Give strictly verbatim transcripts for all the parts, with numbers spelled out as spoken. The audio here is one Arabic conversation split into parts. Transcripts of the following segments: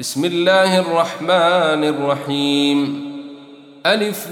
بسم الله الرحمن الرحيم. ألف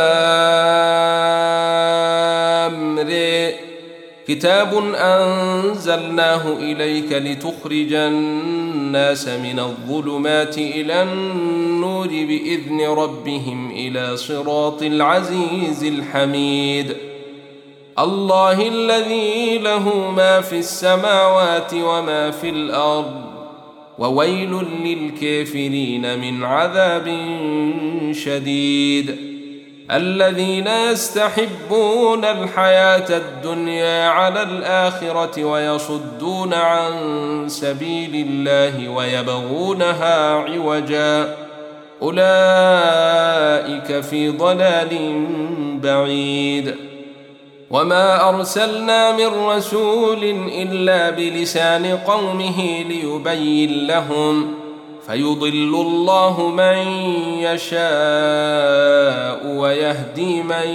لام ر. كتاب أنزلناه إليك لتخرج الناس من الظلمات إلى النور بإذن ربهم إلى صراط العزيز الحميد. الله الذي له ما في السماوات وما في الأرض، وويل للكافرين من عذاب شديد. الذين يستحبون الحياة الدنيا على الآخرة ويصدون عن سبيل الله ويبغونها عوجا، أولئك في ضلال بعيد. وما أرسلنا من رسول إلا بلسان قومه ليبين لهم، فيضل الله من يشاء ويهدي من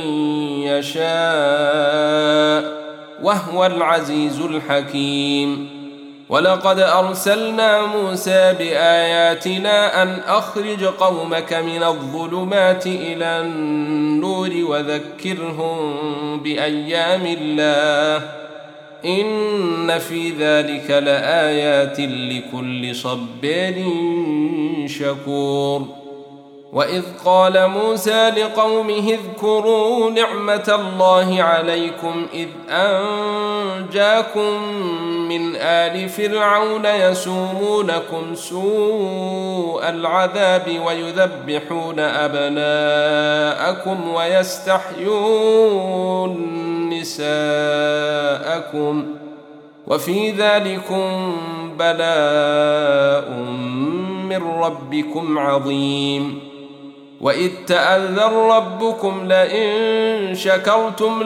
يشاء، وهو العزيز الحكيم. ولقد أرسلنا موسى بآياتنا أن أخرج قومك من الظلمات إلى النور وذكرهم بأيام الله، إن في ذلك لآيات لكل صبار شكور. وإذ قال موسى لقومه اذكروا نعمة الله عليكم إذ أنجاكم من آل فرعون يسومونكم سوء العذاب ويذبحون أبناءكم ويستحيون نساءكم، وفي ذلكم بلاء من ربكم عظيم. وإذ تأذن ربكم لئن شكرتم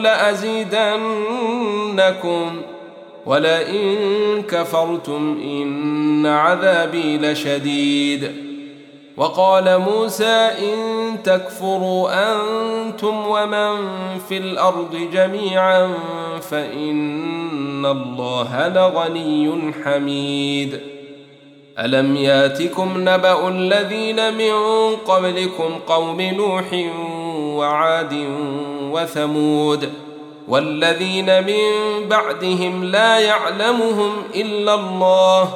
لأزيدنكم ولئن كفرتم إن عذابي لشديد. وقال موسى إن تكفروا أنتم ومن في الأرض جميعا فإن الله لغني حميد. ألم ياتكم نبأ الذين من قبلكم قوم نوح وعاد وثمود والذين من بعدهم لا يعلمهم إلا الله،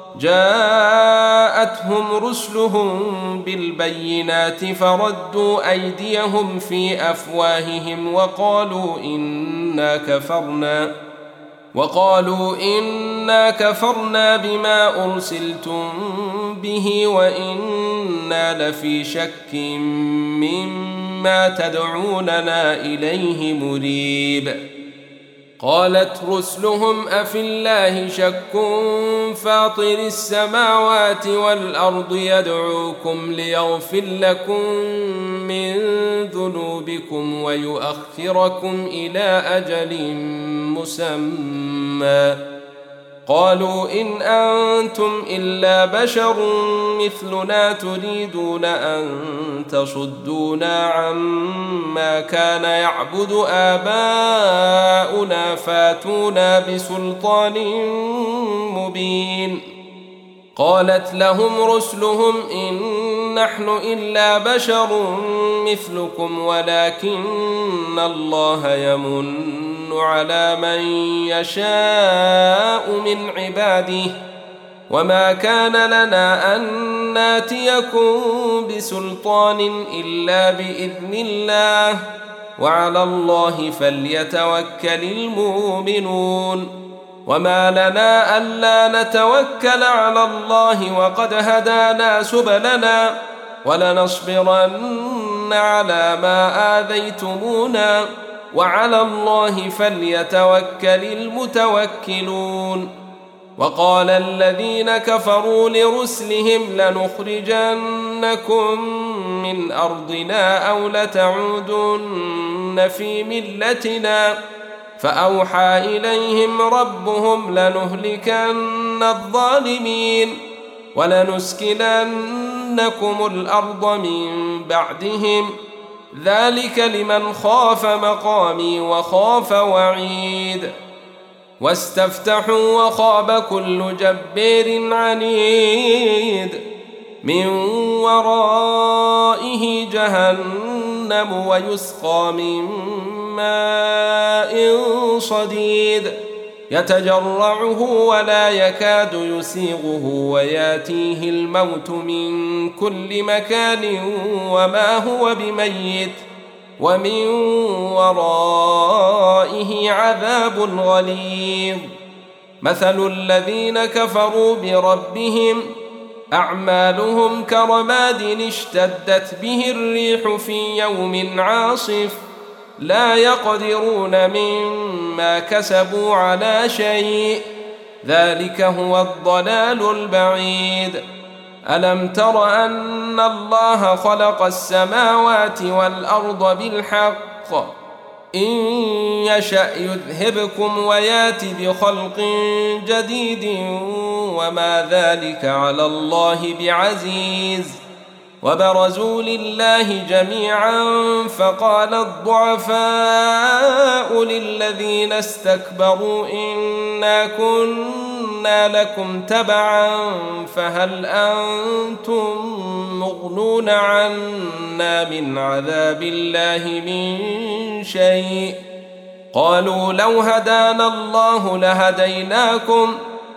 جاءتهم رسلهم بالبينات فردوا أيديهم في أفواههم وقالوا إنا كفرنا وقالوا إنا كفرنا بما أرسلتم به وإنا لفي شك مما تدعوننا إليه مريب. قالت رسلهم أفي الله شك فاطر السماوات والأرض يدعوكم ليغفر لكم من ذنوبكم ويؤخركم إلى أجل مسمى. قالوا إن أنتم إلا بشر مثلنا تريدون أن تصدونا عما كان يعبد آباؤنا فاتونا بسلطان مبين. قالت لهم رسلهم إن نحن إلا بشر مثلكم ولكن الله يمن على من يشاء من عباده، وما كان لنا أن ناتيكم بسلطان إلا بإذن الله، وعلى الله فليتوكل المؤمنون. وما لنا ألا نتوكل على الله وقد هدانا سبلنا ولنصبرن على ما آذيتمونا وعلى الله فليتوكل المتوكلون. وقال الذين كفروا لرسلهم لنخرجنكم من أرضنا أو لتعودن في ملتنا، فأوحى إليهم ربهم لنهلكن الظالمين ولنسكننكم الأرض من بعدهم، ذلك لمن خاف مقامي وخاف وعيد. واستفتحوا وخاب كل جبار عنيد من ورائه جهنم ويسقى من ماء صديد يتجرعه ولا يكاد يسيغه وياتيه الموت من كل مكان وما هو بميت ومن ورائه عذاب غليظ. مثل الذين كفروا بربهم أعمالهم كرماد اشتدت به الريح في يوم عاصف لا يقدرون مما كسبوا على شيء ذلك هو الضلال البعيد. ألم تر أن الله خلق السماوات والأرض بالحق إن يشأ يذهبكم ويات بخلق جديد وما ذلك على الله بعزيز. وبرزوا لله جميعا فقال الضعفاء للذين استكبروا إنا كنا لكم تبعا فهل أنتم مغنون عنا من عذاب الله من شيء قالوا لو هدانا الله لهديناكم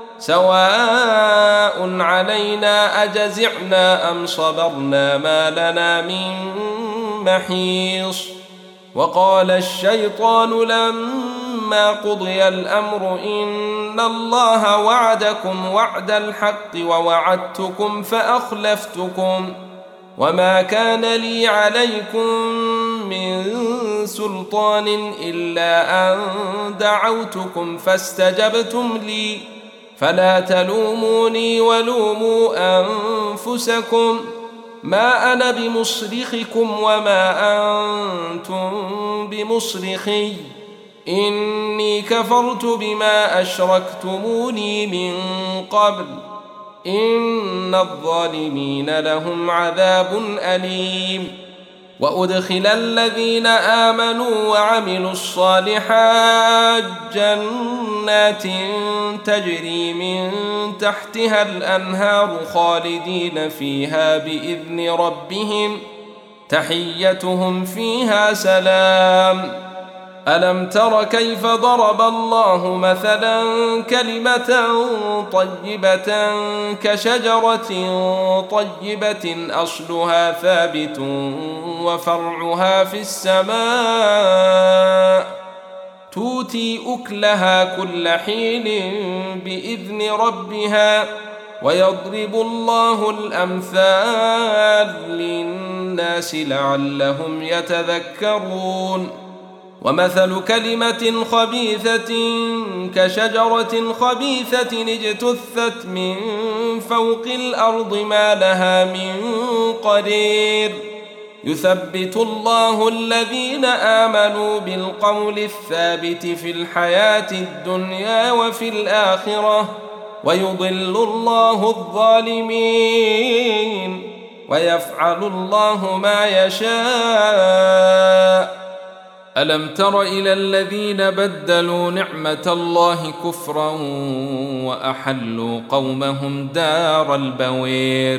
سواء علينا أجزعنا أم صبرنا ما لنا من محيص. وقال الشيطان لما قضي الأمر إن الله وعدكم وعد الحق ووعدتكم فأخلفتكم وما كان لي عليكم من سلطان إلا أن دعوتكم فاستجبتم لي فلا تلوموني ولوموا أنفسكم ما أنا بمصرخكم وما أنتم بمصرخي إني كفرت بما أشركتموني من قبل إن الظالمين لهم عذاب أليم. وأدخل الذين آمنوا وعملوا الصالحات جنات تجري من تحتها الأنهار خالدين فيها بإذن ربهم تحيتهم فيها سلام. ألم تر كيف ضرب الله مثلا كلمة طيبة كشجرة طيبة أصلها ثابت وفرعها في السماء تؤتي أكلها كل حين بإذن ربها ويضرب الله الأمثال للناس لعلهم يتذكرون. ومثل كلمة خبيثة كشجرة خبيثة اجتثت من فوق الأرض ما لها من قرير يثبت الله الذين آمنوا بالقول الثابت في الحياة الدنيا وفي الآخرة ويضل الله الظالمين ويفعل الله ما يشاء. ألم تر إلى الذين بدلوا نعمة الله كفرا وأحلوا قومهم دار البوير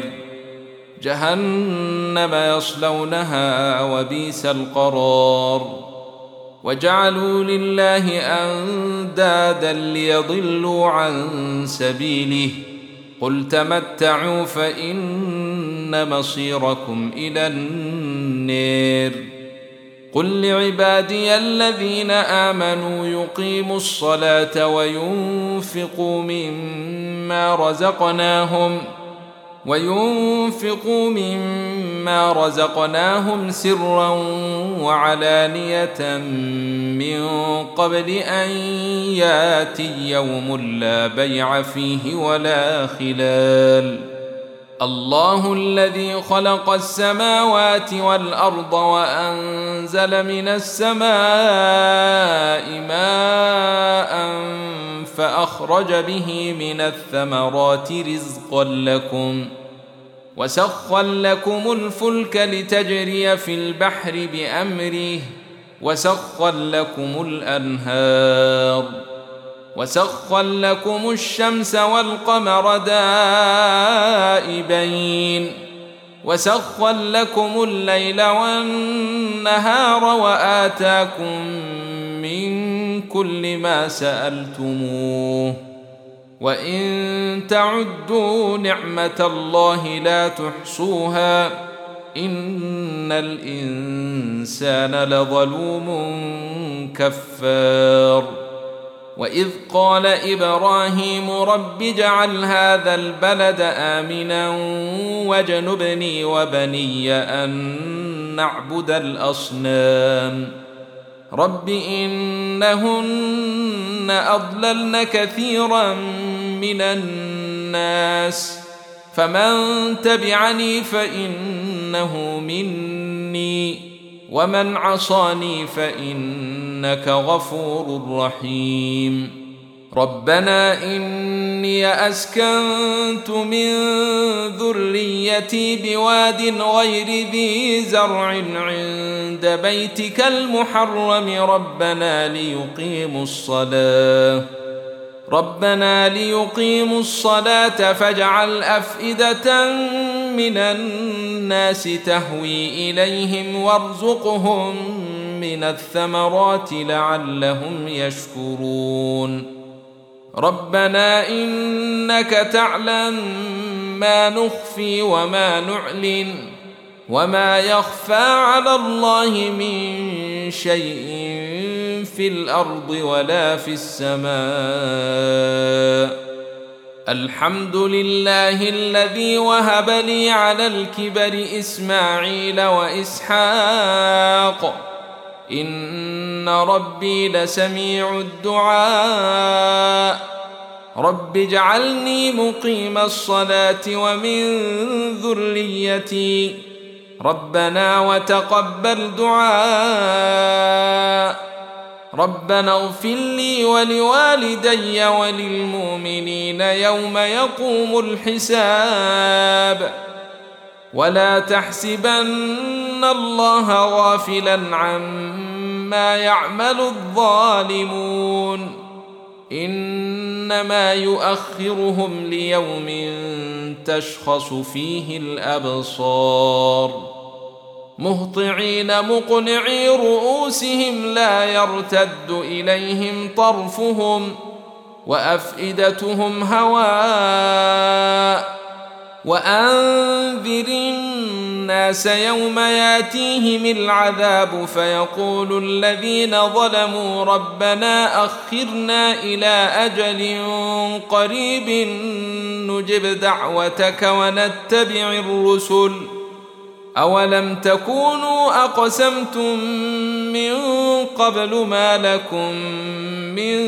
جهنم يصلونها وبئس القرار وجعلوا لله أندادا ليضلوا عن سبيله قل تمتعوا فإن مصيركم إلى النار. قل لعبادي الذين آمنوا يقيموا الصلاة وينفقوا مما رزقناهم وينفقوا مما رزقناهم سرا وعلانية من قبل أن ياتي يوم لا بيع فيه ولا خلال. الله الذي خلق السماوات والأرض وأنزل من السماء ماء فأخرج به من الثمرات رزقا لكم وسخر لكم الفلك لتجري في البحر بأمره وسخر لكم الأنهار وسخر لكم الشمس والقمر دائبين وسخر لكم الليل والنهار وآتاكم من كل ما سألتموه وإن تعدوا نعمة الله لا تحصوها إن الإنسان لظلوم كفار وإذ قال إبراهيم رب اجعل هذا البلد آمنا واجنبني وبني أن نعبد الأصنام رب إنهن أضللن كثيرا من الناس فمن تبعني فإنه مني ومن عصاني فإنك غفور رحيم ربنا إني أسكنت من ذريتي بواد غير ذي زرع عند بيتك المحرم ربنا ليقيموا الصلاة ربنا ليقيموا الصلاة فاجعل أفئدة من الناس تهوي إليهم وارزقهم من الثمرات لعلهم يشكرون ربنا إنك تعلم ما نخفي وما نعلن وما يخفى على الله من شيء في الأرض ولا في السماء الحمد لله الذي وهب لي على الكبر إسماعيل وإسحاق إن ربي لسميع الدعاء رب اجعلني مقيم الصلاة ومن ذريتي ربنا وتقبل دعاء ربنا اغفر لي ولوالدي وللمؤمنين يوم يقوم الحساب ولا تحسبن الله غافلا عما يعمل الظالمون إنما يؤخرهم ليوم تشخص فيه الأبصار مهطعين مقنعي رؤوسهم لا يرتد إليهم طرفهم وأفئدتهم هواء وأنذر الناس يوم ياتيهم العذاب فيقول الذين ظلموا ربنا أخرنا إلى أجل قريب نجب دعوتك ونتبع الرسل أولم تكونوا أقسمتم من قبل ما لكم من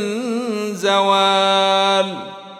زوال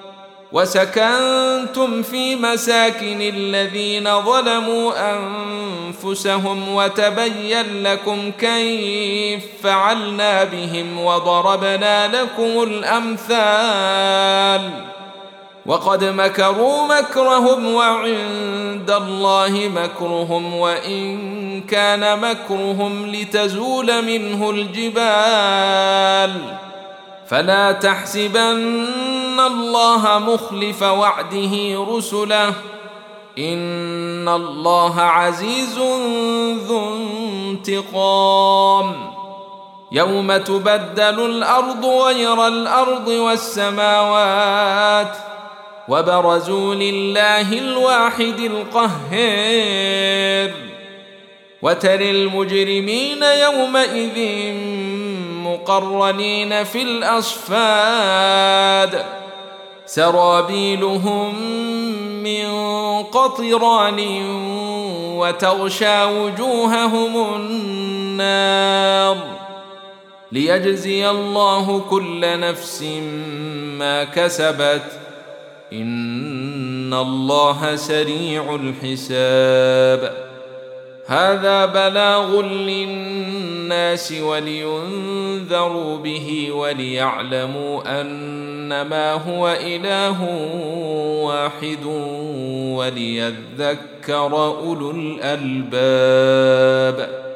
وسكنتم في مساكن الذين ظلموا أنفسهم وتبين لكم كيف فعلنا بهم وضربنا لكم الأمثال وقد مكروا مكرهم وعند الله مكرهم وإن كان مكرهم لتزول منه الجبال فلا تحسبن الله مخلف وعده رسله إن الله عزيز ذو انتقام يوم تبدل الأرض غير الأرض والسماوات وبرزوا لله الواحد القهار وترى المجرمين يومئذ مقرنين في الأصفاد سرابيلهم من قطران وتغشى وجوههم النار ليجزي الله كل نفس ما كسبت إن الله سريع الحساب هذا بلاغ للناس ولينذروا به وليعلموا أنما هو إله واحد وليذكر أولو الألباب.